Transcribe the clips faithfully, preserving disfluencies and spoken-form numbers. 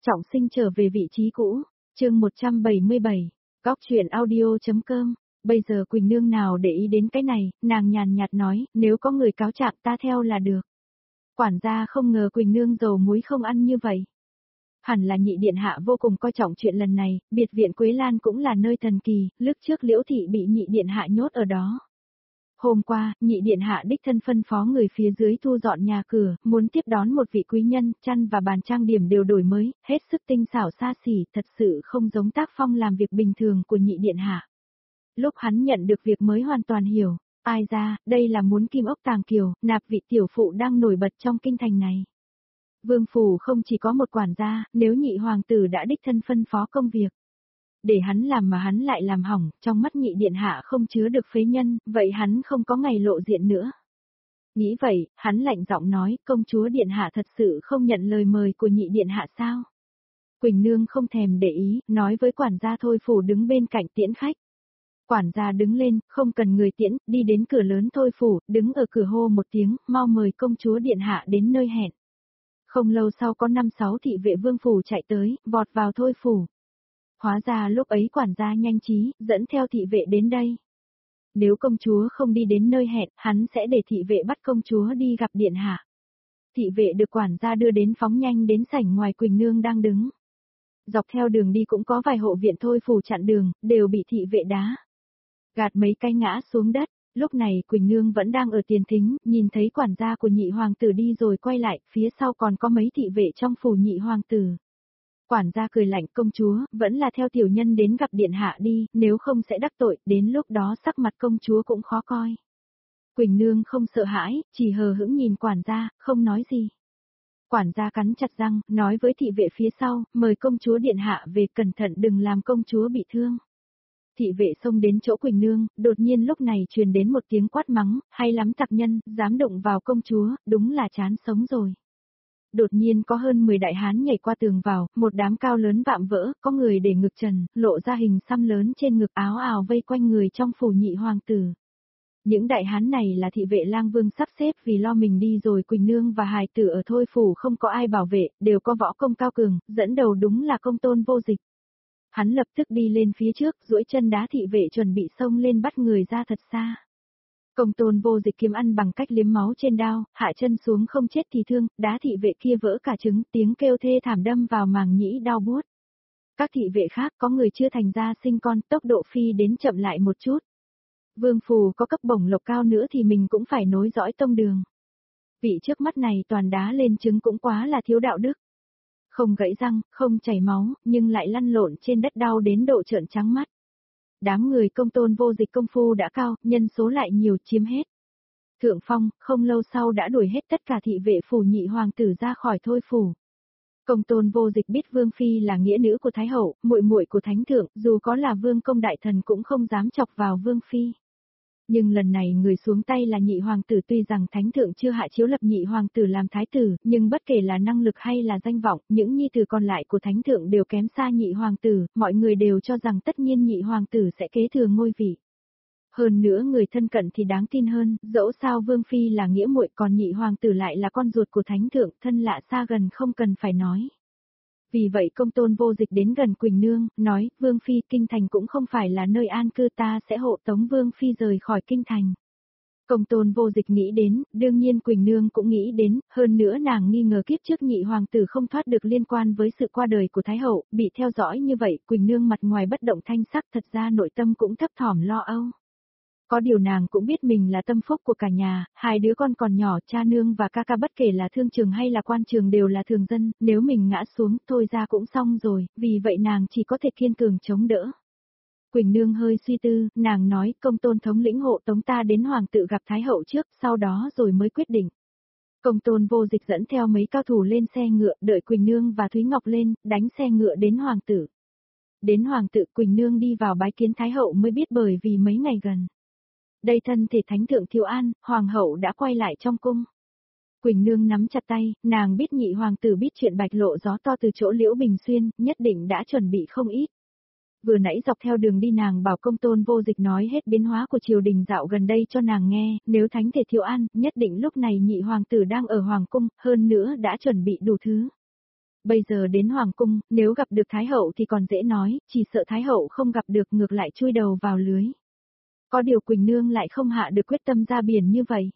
Trọng sinh trở về vị trí cũ, chương một trăm bảy mươi bảy, góc truyện audio.com, bây giờ Quỳnh Nương nào để ý đến cái này, nàng nhàn nhạt nói, nếu có người cáo trạng ta theo là được. Quản gia không ngờ Quỳnh Nương dầu muối không ăn như vậy. Hẳn là nhị điện hạ vô cùng coi trọng chuyện lần này, biệt viện Quế Lan cũng là nơi thần kỳ, lúc trước Liễu Thị bị nhị điện hạ nhốt ở đó. Hôm qua, nhị điện hạ đích thân phân phó người phía dưới thu dọn nhà cửa, muốn tiếp đón một vị quý nhân, chăn và bàn trang điểm đều đổi mới, hết sức tinh xảo xa xỉ, thật sự không giống tác phong làm việc bình thường của nhị điện hạ. Lúc hắn nhận được việc mới hoàn toàn hiểu, ai ra, đây là muốn kim ốc tàng kiều, nạp vị tiểu phụ đang nổi bật trong kinh thành này. Vương phủ không chỉ có một quản gia, nếu nhị hoàng tử đã đích thân phân phó công việc. Để hắn làm mà hắn lại làm hỏng, trong mắt nhị điện hạ không chứa được phế nhân, vậy hắn không có ngày lộ diện nữa. Nghĩ vậy, hắn lạnh giọng nói, công chúa điện hạ thật sự không nhận lời mời của nhị điện hạ sao? Quỳnh Nương không thèm để ý, nói với quản gia thôi phủ đứng bên cạnh tiễn khách. Quản gia đứng lên, không cần người tiễn, đi đến cửa lớn thôi phủ, đứng ở cửa hô một tiếng, mau mời công chúa điện hạ đến nơi hẹn. Không lâu sau có năm sáu thị vệ vương phủ chạy tới, vọt vào thôi phủ. Hóa ra lúc ấy quản gia nhanh trí, dẫn theo thị vệ đến đây. Nếu công chúa không đi đến nơi hẹn, hắn sẽ để thị vệ bắt công chúa đi gặp điện hạ. Thị vệ được quản gia đưa đến phóng nhanh đến sảnh ngoài Quỳnh Nương đang đứng. Dọc theo đường đi cũng có vài hộ viện thôi phủ chặn đường, đều bị thị vệ đá. Gạt mấy cái ngã xuống đất, lúc này Quỳnh Nương vẫn đang ở tiền thính, nhìn thấy quản gia của nhị hoàng tử đi rồi quay lại, phía sau còn có mấy thị vệ trong phủ nhị hoàng tử. Quản gia cười lạnh, công chúa, vẫn là theo tiểu nhân đến gặp điện hạ đi, nếu không sẽ đắc tội, đến lúc đó sắc mặt công chúa cũng khó coi. Quỳnh Nương không sợ hãi, chỉ hờ hững nhìn quản gia, không nói gì. Quản gia cắn chặt răng, nói với thị vệ phía sau, mời công chúa điện hạ về, cẩn thận đừng làm công chúa bị thương. Thị vệ xông đến chỗ Quỳnh Nương, đột nhiên lúc này truyền đến một tiếng quát mắng, hay lắm tặc nhân, dám động vào công chúa, đúng là chán sống rồi. Đột nhiên có hơn mười đại hán nhảy qua tường vào, một đám cao lớn vạm vỡ, có người để ngực trần, lộ ra hình xăm lớn trên ngực, áo ào vây quanh người trong phủ nhị hoàng tử. Những đại hán này là thị vệ lang vương sắp xếp vì lo mình đi rồi Quỳnh Nương và hài tử ở thôi phủ không có ai bảo vệ, đều có võ công cao cường, dẫn đầu đúng là Công Tôn Vô Dịch. Hắn lập tức đi lên phía trước, duỗi chân đá thị vệ chuẩn bị xông lên bắt người ra thật xa. Công Tôn Vô Dịch kiếm ăn bằng cách liếm máu trên đao, hạ chân xuống không chết thì thương, đá thị vệ kia vỡ cả trứng, tiếng kêu thê thảm đâm vào màng nhĩ đau buốt. Các thị vệ khác có người chưa thành ra sinh con, tốc độ phi đến chậm lại một chút. Vương phù có cấp bổng lộc cao nữa thì mình cũng phải nối dõi tông đường. Vị trước mắt này toàn đá lên trứng cũng quá là thiếu đạo đức. Không gãy răng, không chảy máu, nhưng lại lăn lộn trên đất đau đến độ trợn trắng mắt. Đám người Công Tôn Vô Dịch công phu đã cao, nhân số lại nhiều, chiếm hết. Thượng phong, không lâu sau đã đuổi hết tất cả thị vệ phủ nhị hoàng tử ra khỏi thôi phủ. Công Tôn Vô Dịch biết Vương Phi là nghĩa nữ của Thái Hậu, muội muội của Thánh Thượng, dù có là Vương Công Đại Thần cũng không dám chọc vào Vương Phi. Nhưng lần này người xuống tay là nhị hoàng tử, tuy rằng Thánh Thượng chưa hạ chiếu lập nhị hoàng tử làm thái tử, nhưng bất kể là năng lực hay là danh vọng, những nhi tử còn lại của Thánh Thượng đều kém xa nhị hoàng tử, mọi người đều cho rằng tất nhiên nhị hoàng tử sẽ kế thừa ngôi vị. Hơn nữa người thân cận thì đáng tin hơn, dẫu sao Vương Phi là nghĩa muội còn nhị hoàng tử lại là con ruột của Thánh Thượng, thân lạ xa gần không cần phải nói. Vì vậy Công Tôn Vô Dịch đến gần Quỳnh Nương, nói, Vương Phi, kinh thành cũng không phải là nơi an cư, ta sẽ hộ tống Vương Phi rời khỏi kinh thành. Công Tôn Vô Dịch nghĩ đến, đương nhiên Quỳnh Nương cũng nghĩ đến, hơn nữa nàng nghi ngờ kiếp trước nhị hoàng tử không thoát được liên quan với sự qua đời của Thái Hậu, bị theo dõi như vậy, Quỳnh Nương mặt ngoài bất động thanh sắc, thật ra nội tâm cũng thấp thỏm lo âu. Có điều nàng cũng biết mình là tâm phúc của cả nhà, hai đứa con còn nhỏ, cha nương và ca ca bất kể là thương trường hay là quan trường đều là thường dân, nếu mình ngã xuống, thôi ra cũng xong rồi, vì vậy nàng chỉ có thể kiên cường chống đỡ. Quỳnh Nương hơi suy tư, nàng nói, Công Tôn thống lĩnh hộ tống ta đến hoàng tự gặp Thái Hậu trước, sau đó rồi mới quyết định. Công Tôn Vô Dịch dẫn theo mấy cao thủ lên xe ngựa, đợi Quỳnh Nương và Thúy Ngọc lên, đánh xe ngựa đến hoàng tử. Đến hoàng tự Quỳnh Nương đi vào bái kiến Thái Hậu mới biết bởi vì mấy ngày gần đây thân thể Thánh Thượng thiếu an, hoàng hậu đã quay lại trong cung. Quỳnh Nương nắm chặt tay, nàng biết nhị hoàng tử biết chuyện bạch lộ gió to từ chỗ Liễu Bình Xuyên, nhất định đã chuẩn bị không ít. Vừa nãy dọc theo đường đi nàng bảo Công Tôn Vô Dịch nói hết biến hóa của triều đình dạo gần đây cho nàng nghe, nếu thánh thể thiếu an, nhất định lúc này nhị hoàng tử đang ở hoàng cung, hơn nữa đã chuẩn bị đủ thứ. Bây giờ đến Hoàng cung, nếu gặp được Thái hậu thì còn dễ nói, chỉ sợ Thái hậu không gặp được ngược lại chui đầu vào lưới. Có điều Quỳnh Nương lại không hạ được quyết tâm ra biển như vậy.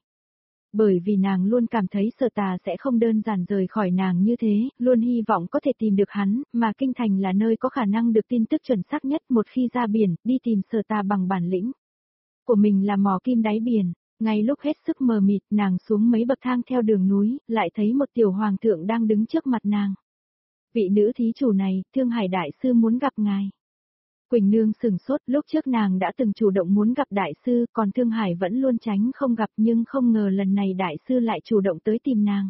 Bởi vì nàng luôn cảm thấy Sở Tà sẽ không đơn giản rời khỏi nàng như thế, luôn hy vọng có thể tìm được hắn, mà kinh thành là nơi có khả năng được tin tức chuẩn xác nhất. Một khi ra biển, đi tìm Sở Tà bằng bản lĩnh của mình là mò kim đáy biển. Ngay lúc hết sức mờ mịt, nàng xuống mấy bậc thang theo đường núi, lại thấy một tiểu hoàng thượng đang đứng trước mặt nàng. Vị nữ thí chủ này, Thương Hải đại sư muốn gặp ngài. Quỳnh Nương sừng sốt, lúc trước nàng đã từng chủ động muốn gặp đại sư, còn Thương Hải vẫn luôn tránh không gặp, nhưng không ngờ lần này đại sư lại chủ động tới tìm nàng.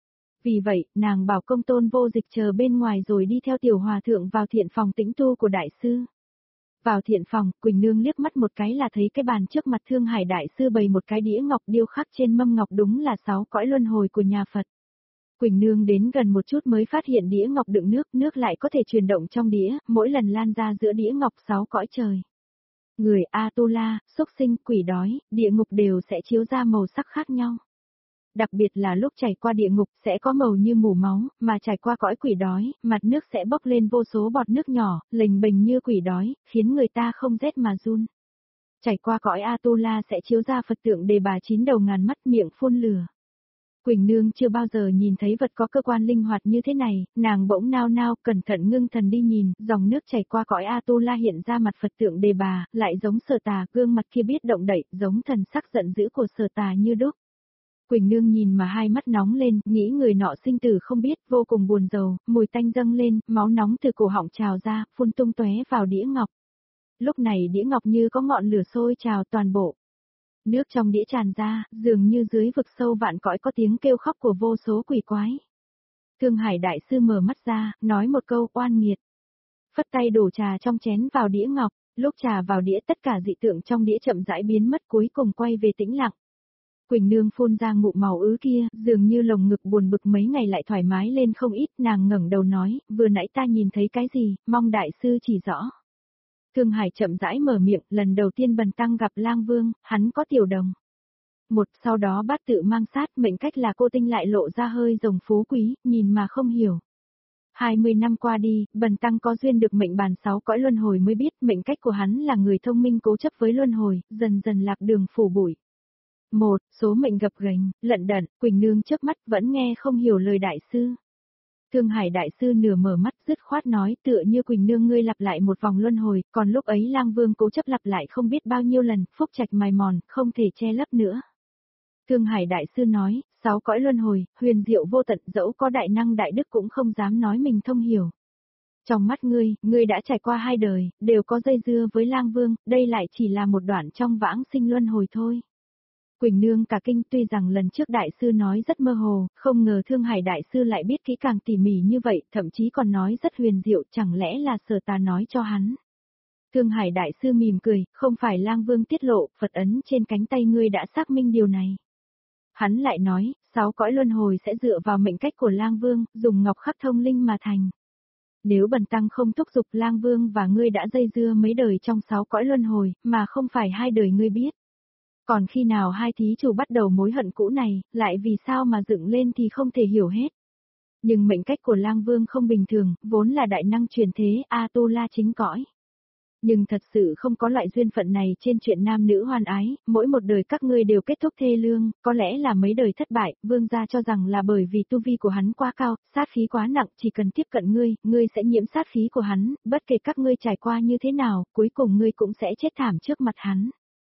Vì vậy, nàng bảo công tôn Vô Dịch chờ bên ngoài rồi đi theo tiểu hòa thượng vào thiện phòng tĩnh tu của đại sư. Vào thiện phòng, Quỳnh Nương liếc mắt một cái là thấy cái bàn trước mặt Thương Hải đại sư bày một cái đĩa ngọc điêu khắc trên mâm ngọc, đúng là sáu cõi luân hồi của nhà Phật. Quỳnh Nương đến gần một chút mới phát hiện đĩa ngọc đựng nước, nước lại có thể chuyển động trong đĩa, mỗi lần lan ra giữa đĩa ngọc sáu cõi trời. Người A-tu-la, xúc sinh, quỷ đói, địa ngục đều sẽ chiếu ra màu sắc khác nhau. Đặc biệt là lúc chảy qua địa ngục sẽ có màu như mủ máu, mà trải qua cõi quỷ đói, mặt nước sẽ bốc lên vô số bọt nước nhỏ, lềnh bềnh như quỷ đói, khiến người ta không rét mà run. Trải qua cõi A-tu-la sẽ chiếu ra Phật tượng Đề Bà chín đầu ngàn mắt, miệng phun lửa. Quỳnh Nương chưa bao giờ nhìn thấy vật có cơ quan linh hoạt như thế này, nàng bỗng nao nao, cẩn thận ngưng thần đi nhìn, dòng nước chảy qua cõi A-tu-la hiện ra mặt Phật tượng Đề Bà, lại giống Sở Tà, gương mặt kia biết động đậy, giống thần sắc giận dữ của Sở Tà như đúc. Quỳnh Nương nhìn mà hai mắt nóng lên, nghĩ người nọ sinh tử không biết, vô cùng buồn rầu, mùi tanh dâng lên, máu nóng từ cổ họng trào ra, phun tung tóe vào đĩa ngọc. Lúc này đĩa ngọc như có ngọn lửa sôi trào toàn bộ. Nước trong đĩa tràn ra, dường như dưới vực sâu vạn cõi có tiếng kêu khóc của vô số quỷ quái. Thương Hải đại sư mở mắt ra, nói một câu oan nghiệt. Phất tay đổ trà trong chén vào đĩa ngọc, lúc trà vào đĩa tất cả dị tượng trong đĩa chậm rãi biến mất, cuối cùng quay về tĩnh lặng. Quỳnh Nương phun ra ngụm màu ứ kia, dường như lồng ngực buồn bực mấy ngày lại thoải mái lên không ít, nàng ngẩng đầu nói, vừa nãy ta nhìn thấy cái gì, mong đại sư chỉ rõ. Thương Hải chậm rãi mở miệng, lần đầu tiên Bần Tăng gặp Lang Vương, hắn có tiểu đồng. Một, sau đó bát tự mang sát, mệnh cách là cô tinh lại lộ ra hơi rồng phú quý, nhìn mà không hiểu. Hai mươi năm qua đi, Bần Tăng có duyên được mệnh bàn sáu cõi luân hồi mới biết, mệnh cách của hắn là người thông minh cố chấp với luân hồi, dần dần lạc đường phủ bụi. Một, số mệnh gập ghềnh, lận đận, Quỳnh Nương trước mắt vẫn nghe không hiểu lời đại sư. Thương Hải đại sư nửa mở mắt dứt khoát nói, tựa như Quỳnh Nương ngươi lặp lại một vòng luân hồi, còn lúc ấy Lang Vương cố chấp lặp lại không biết bao nhiêu lần, phúc trạch mài mòn, không thể che lấp nữa. Thương Hải đại sư nói, sáu cõi luân hồi, huyền diệu vô tận, dẫu có đại năng đại đức cũng không dám nói mình thông hiểu. Trong mắt ngươi, ngươi đã trải qua hai đời, đều có dây dưa với Lang Vương, đây lại chỉ là một đoạn trong vãng sinh luân hồi thôi. Quỳnh Nương cả kinh, tuy rằng lần trước đại sư nói rất mơ hồ, không ngờ Thương Hải đại sư lại biết kỹ càng tỉ mỉ như vậy, thậm chí còn nói rất huyền diệu, chẳng lẽ là Sở Tà nói cho hắn. Thương Hải đại sư mỉm cười, không phải Lang Vương tiết lộ, Phật ấn trên cánh tay ngươi đã xác minh điều này. Hắn lại nói, sáu cõi luân hồi sẽ dựa vào mệnh cách của Lang Vương, dùng ngọc khắc thông linh mà thành. Nếu Bần Tăng không thúc giục, Lang Vương và ngươi đã dây dưa mấy đời trong sáu cõi luân hồi, mà không phải hai đời ngươi biết. Còn khi nào hai thí chủ bắt đầu mối hận cũ này, lại vì sao mà dựng lên thì không thể hiểu hết. Nhưng mệnh cách của Lang Vương không bình thường, vốn là đại năng truyền thế, A-tu-la chính cõi. Nhưng thật sự không có loại duyên phận này trên chuyện nam nữ hoan ái, mỗi một đời các ngươi đều kết thúc thê lương, có lẽ là mấy đời thất bại, vương gia cho rằng là bởi vì tu vi của hắn quá cao, sát khí quá nặng, chỉ cần tiếp cận ngươi, ngươi sẽ nhiễm sát khí của hắn, bất kể các ngươi trải qua như thế nào, cuối cùng ngươi cũng sẽ chết thảm trước mặt hắn.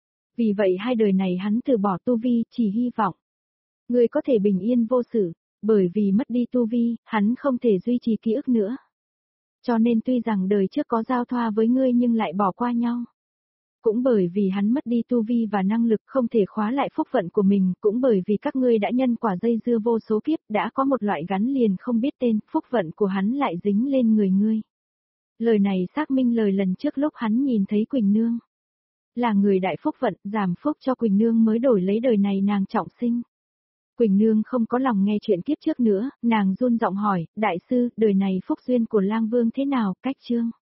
Vì vậy hai đời này hắn từ bỏ tu vi, chỉ hy vọng ngươi có thể bình yên vô sự, bởi vì mất đi tu vi, hắn không thể duy trì ký ức nữa. Cho nên tuy rằng đời trước có giao thoa với ngươi nhưng lại bỏ qua nhau. Cũng bởi vì hắn mất đi tu vi và năng lực không thể khóa lại phúc vận của mình, cũng bởi vì các ngươi đã nhân quả dây dưa vô số kiếp, đã có một loại gắn liền không biết tên, phúc vận của hắn lại dính lên người ngươi. Lời này xác minh lời lần trước lúc hắn nhìn thấy Quỳnh Nương. Là người đại phúc vận, giảm phúc cho Quỳnh Nương mới đổi lấy đời này nàng trọng sinh. Quỳnh Nương không có lòng nghe chuyện kiếp trước nữa, nàng run giọng hỏi, đại sư, đời này phúc duyên của Lang Vương thế nào, cách chương?